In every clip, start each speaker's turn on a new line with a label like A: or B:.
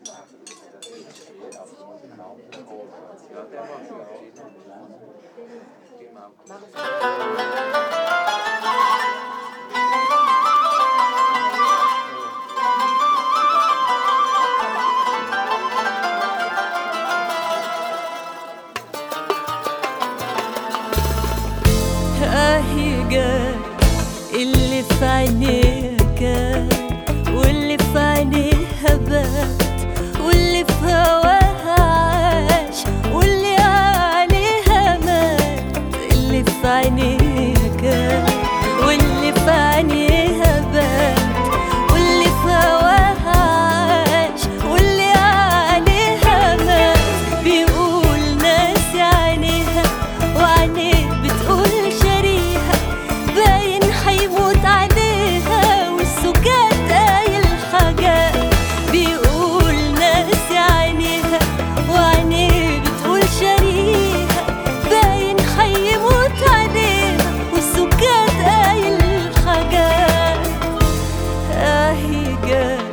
A: اللي في عينيها كان واللي في عينيها بات واللي في هواها عاش واللي عليها مات. اللي في عينيها كان واللي في عينيها بات واللي في هواها عاش واللي عليها مات. بيقول ناسي عينيها وعينيه بتقول شريها باين حيموت عليها والسكات قايل حاجات. بيقول ناسي عينيها وعينيه بتقول شريها باين حيموت عليها والسكات قايل حاجات. اهي جات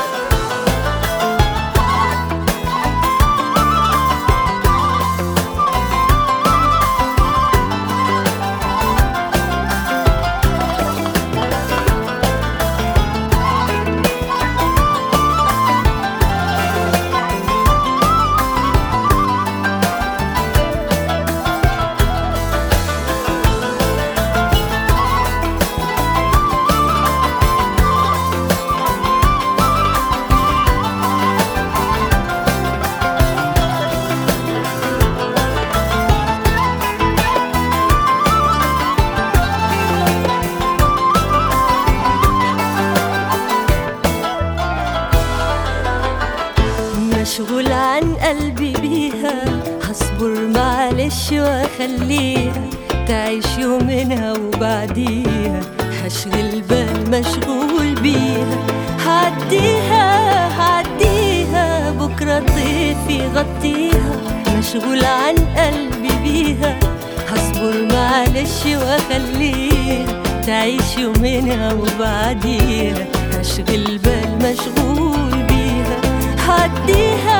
A: مشغول عن قلبي بيها هصبر معلش واخليها تعيش يومنا وبعديها هشغل بال مشغول بيها. هعديها بكرة طيف يغطيها. مشغول عن قلبي بيها هصبر معلش واخليها تعيش يومنا وبعديها هشغل بال مشغول بيها. هعديها